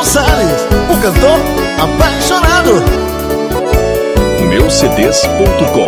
Edson Salles, o cantor apaixonado. Meucds.com.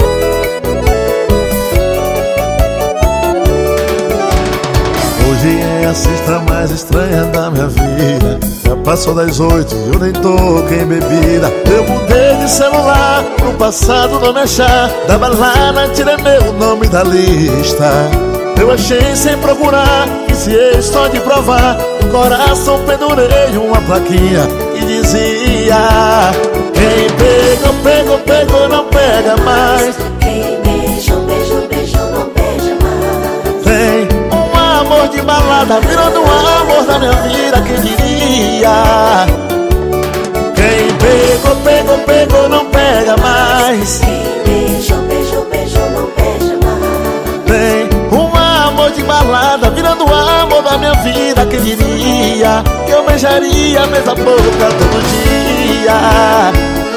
Hoje é a sexta mais estranha da minha vida. Já passou das 8 e eu nem toquei em bebida. Eu mudei de celular, no passado não me achar. Da balada tirei meu nome da lista. Eu achei sem procurar, viciei só de provar. No coração pendurei uma plaquinha que dizia: quem pegou, pegou, pegou, não pega mais. Quem beijou, beijou, beijou, não beija mais. Tem um amor de balada virando um amor da minha vida, quem diria? Quem pegou, pegou, pegou, não pega mais. Quem beijou, beijou, beijou, não beija mais. Tem um amor de balada virando o amor da minha vida, quem diria? Que eu beijaria a mesma boca todo dia.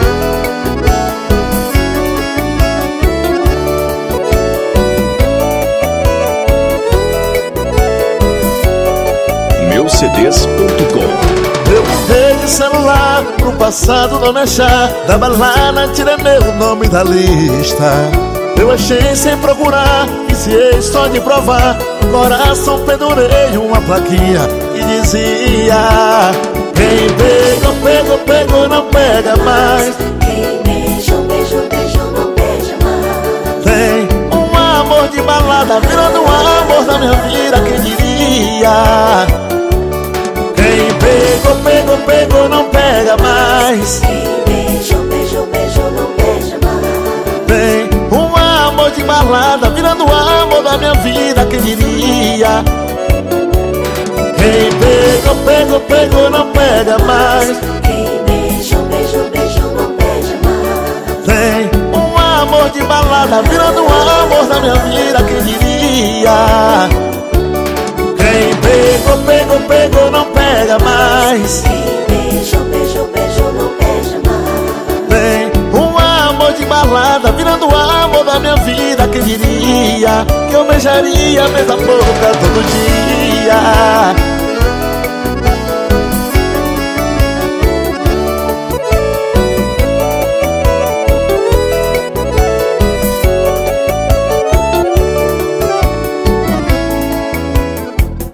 Meucds.com. Eu mudei de celular, pro passado não me achar. Da balada tirei meu nome da lista. Eu achei sem procurar, viciei só de provar. No coração pendurei uma plaquinha que dizia: quem pegou, pegou, pegou, não pega mais. Quem beijou, beijou, beijou, não beija mais. Tem um amor de balada virando um amor da minha vida, quem diria? Quem pegou, pegou, pegou, não pega mais. Quem beijou, beijou, beijou, não beija mais. Tem um amor de balada virando o amor da minha vida, quem diria? Quem pegou, pegou, pegou, não pega mais. Quem beijou, beijou, beijou, não beija mais. Tem um amor de balada virando o amor da minha vida, quem diria? Quem pegou, pegou, pegou, não pega mais. Quem beijou, beijou, beijou, não beija mais. Tem um amor de balada virando o amor da minha vida, quem diria? Que eu beijaria a mesma boca todo dia.